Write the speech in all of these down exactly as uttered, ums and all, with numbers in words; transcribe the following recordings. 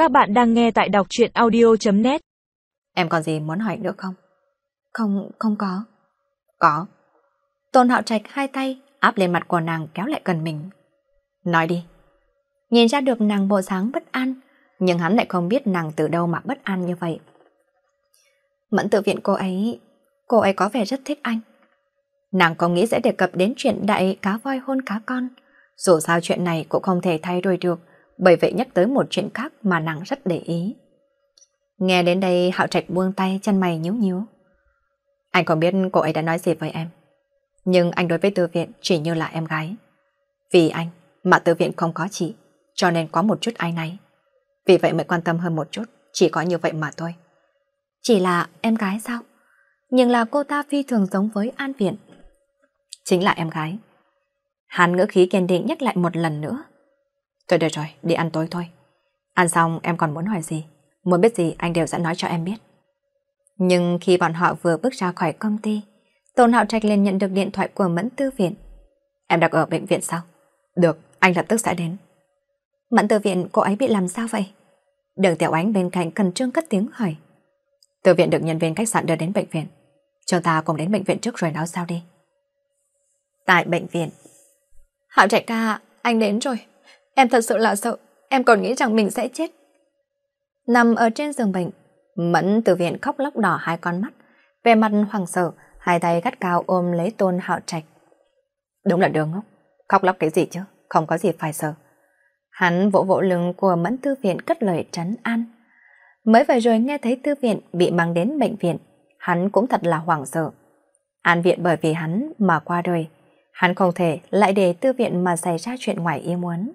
Các bạn đang nghe tại đọc truyện audio chấm net. Em còn gì muốn hỏi nữa không? Không, không có. Có. Tôn Hạo Trạch hai tay áp lên mặt của nàng kéo lại gần mình. Nói đi. Nhìn ra được nàng bộ dáng bất an, nhưng hắn lại không biết nàng từ đâu mà bất an như vậy. Mẫn Tự Viện cô ấy, cô ấy có vẻ rất thích anh. Nàng không nghĩ sẽ đề cập đến chuyện đại cá voi hôn cá con. Dù sao chuyện này cũng không thể thay đổi được, bởi vậy nhắc tới một chuyện khác mà nàng rất để ý. Nghe đến đây Hạo Trạch buông tay, chân mày nhíu nhíu. Anh không biết cô ấy đã nói gì với em, nhưng anh đối với Tư Viện chỉ như là em gái. Vì anh mà Tư Viện không có chị, cho nên có một chút áy náy. Vì vậy mới quan tâm hơn một chút, chỉ có như vậy mà thôi. Chỉ là em gái sao? Nhưng là cô ta phi thường giống với An Viện. Chính là em gái. Hắn ngữ khí kiên định nhắc lại một lần nữa. Thôi được rồi, đi ăn tối thôi. Ăn xong em còn muốn hỏi gì, muốn biết gì anh đều sẽ nói cho em biết. Nhưng khi bọn họ vừa bước ra khỏi công ty, Tôn Hạo Trạch liền nhận được điện thoại của Mẫn Tư Viện. Em đang ở bệnh viện sao? Được, anh lập tức sẽ đến. Mẫn Tư Viện, cô ấy bị làm sao vậy? Đường Tiểu Ánh bên cạnh khẩn trương cất tiếng hỏi. Tư Viện được nhân viên khách sạn đưa đến bệnh viện. Chúng ta cùng đến bệnh viện trước rồi nói sao đi. Tại bệnh viện. Hạo Trạch ca, anh đến rồi. Em thật sự là sợ, em còn nghĩ rằng mình sẽ chết. Nằm ở trên giường bệnh, Mẫn Tư Viện khóc lóc đỏ hai con mắt, vẻ mặt hoảng sợ, hai tay gắt cao ôm lấy Tôn Hạo Trạch. Đúng là đứa ngốc, khóc lóc cái gì chứ, không có gì phải sợ. Hắn vỗ vỗ lưng của Mẫn Tư Viện cất lời trấn an. Mới vừa rồi nghe thấy Tư Viện bị mang đến bệnh viện, hắn cũng thật là hoảng sợ. An Viện bởi vì hắn mà qua đời, hắn không thể lại để Tư Viện mà xảy ra chuyện ngoài ý muốn.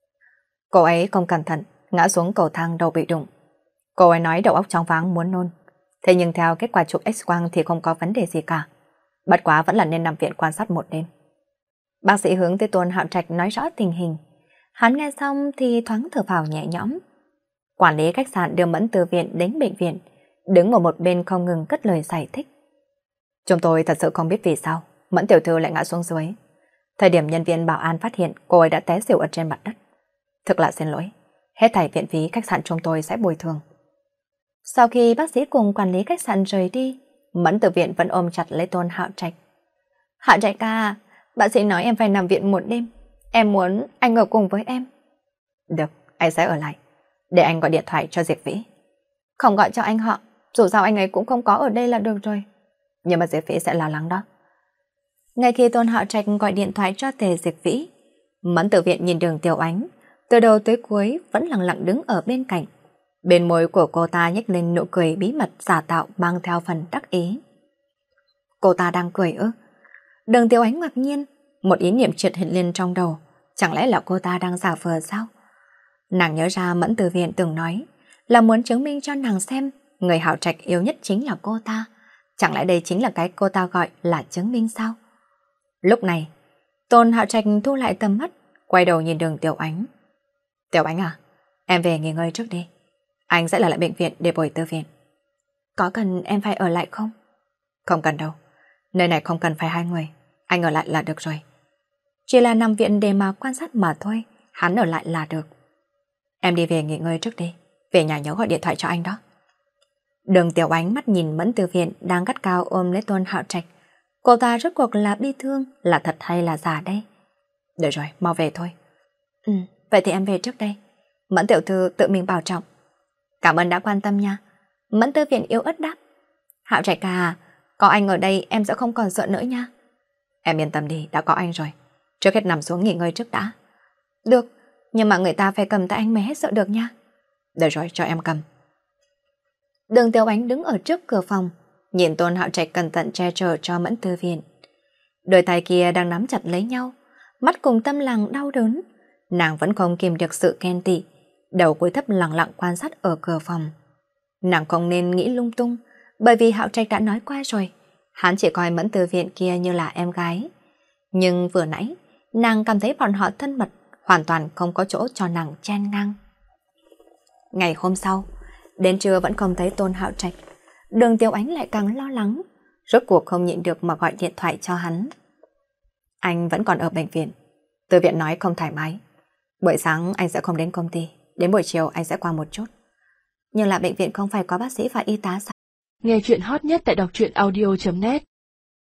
Cô ấy không cẩn thận, ngã xuống cầu thang đầu bị đụng. Cô ấy nói đầu óc choáng váng muốn nôn. Thế nhưng theo kết quả chụp X-quang thì không có vấn đề gì cả. Bất quá vẫn là nên nằm viện quan sát một đêm. Bác sĩ hướng tới Tôn Hạo Trạch nói rõ tình hình. Hắn nghe xong thì thoáng thở phào nhẹ nhõm. Quản lý khách sạn đưa Mẫn Tư Viện đến bệnh viện, đứng ở một bên không ngừng cất lời giải thích. Chúng tôi thật sự không biết vì sao Mẫn tiểu thư lại ngã xuống dưới. Thời điểm nhân viên bảo an phát hiện cô ấy đã té xỉu ở trên mặt đất. Thực là xin lỗi, hết thảy viện phí khách sạn chúng tôi sẽ bồi thường. Sau khi bác sĩ cùng quản lý khách sạn rời đi, Mẫn Tư Viện vẫn ôm chặt lấy Tôn Hạo Trạch. Hạo Trạch ca, bác sĩ nói em phải nằm viện một đêm. Em muốn anh ở cùng với em. Được, anh sẽ ở lại. Để anh gọi điện thoại cho Diệp Vĩ. Không gọi cho anh họ, dù sao anh ấy cũng không có ở đây là được rồi. Nhưng mà Diệp Vĩ sẽ lo lắng đó. Ngay khi Tôn Hạo Trạch gọi điện thoại cho Tề Diệp Vĩ, Mẫn Tư Viện nhìn Đường Tiểu Ánh, từ đầu tới cuối vẫn lặng lặng đứng ở bên cạnh. Bên môi của cô ta nhếch lên nụ cười bí mật giả tạo mang theo phần đắc ý. Cô ta đang cười ư? Đường Tiểu Ánh ngạc nhiên, một ý niệm trượt hiện lên trong đầu. Chẳng lẽ là cô ta đang giả vờ sao? Nàng nhớ ra Mẫn Tư Viện từng nói là muốn chứng minh cho nàng xem người Hạo Trạch yêu nhất chính là cô ta. Chẳng lẽ đây chính là cái cô ta gọi là chứng minh sao? Lúc này, Tôn Hạo Trạch thu lại tầm mắt, quay đầu nhìn Đường Tiểu Ánh. Tiểu Ánh à, em về nghỉ ngơi trước đi. Anh sẽ ở lại bệnh viện để bồi Tư Viện. Có cần em phải ở lại không? Không cần đâu. Nơi này không cần phải hai người. Anh ở lại là được rồi. Chỉ là nằm viện để mà quan sát mà thôi. Hắn ở lại là được. Em đi về nghỉ ngơi trước đi. Về nhà nhớ gọi điện thoại cho anh đó. Đường Tiểu Ánh mắt nhìn Mẫn Tư Viện đang gắt cao ôm lấy Tôn Hạo Trạch. Cô ta rốt cuộc là bi thương, là thật hay là giả đây? Được rồi, mau về thôi. Ừ, vậy thì em về trước đây. Mẫn tiểu thư tự mình bảo trọng. Cảm ơn đã quan tâm nha. Mẫn Tư Viện yếu ớt đáp. Hạo Trạch à, có anh ở đây em sẽ không còn sợ nữa nha. Em yên tâm đi, đã có anh rồi. Trước hết nằm xuống nghỉ ngơi trước đã. Được, nhưng mà người ta phải cầm tay anh mới hết sợ được nha. Được rồi, cho em cầm. Đường Tiểu Ánh đứng ở trước cửa phòng, nhìn Tôn Hạo Trạch cẩn thận che chở cho Mẫn Tư Viện. Đôi tay kia đang nắm chặt lấy nhau, mắt cùng tâm làng đau đớn. Nàng vẫn không kìm được sự ghen tị, đầu cúi thấp lặng lặng quan sát ở cửa phòng. Nàng không nên nghĩ lung tung, bởi vì Hạo Trạch đã nói qua rồi, hắn chỉ coi Mẫn Tư Viện kia như là em gái. Nhưng vừa nãy, nàng cảm thấy bọn họ thân mật, hoàn toàn không có chỗ cho nàng chen ngang. Ngày hôm sau, đến trưa vẫn không thấy Tôn Hạo Trạch. Đường Tiểu Ánh lại càng lo lắng, rốt cuộc không nhịn được mà gọi điện thoại cho hắn. Anh vẫn còn ở bệnh viện. Tư Viện nói không thoải mái. Buổi sáng anh sẽ không đến công ty, Đến buổi chiều anh sẽ qua một chút. Nhưng là bệnh viện không phải có bác sĩ và y tá sao? Nghe chuyện hot nhất tại đọc truyện audio chấm net.